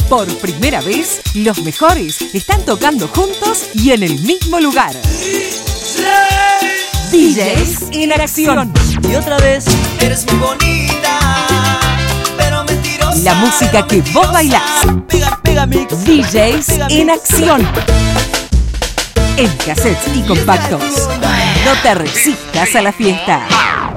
Por primera vez, los mejores están tocando juntos y en el mismo lugar. DJs en acción. Y otra vez, eres muy bonita, pero mentirosa. La música que vos bailás. Pega mix. DJs en acción. En cassettes y compactos. No te resistas a la fiesta.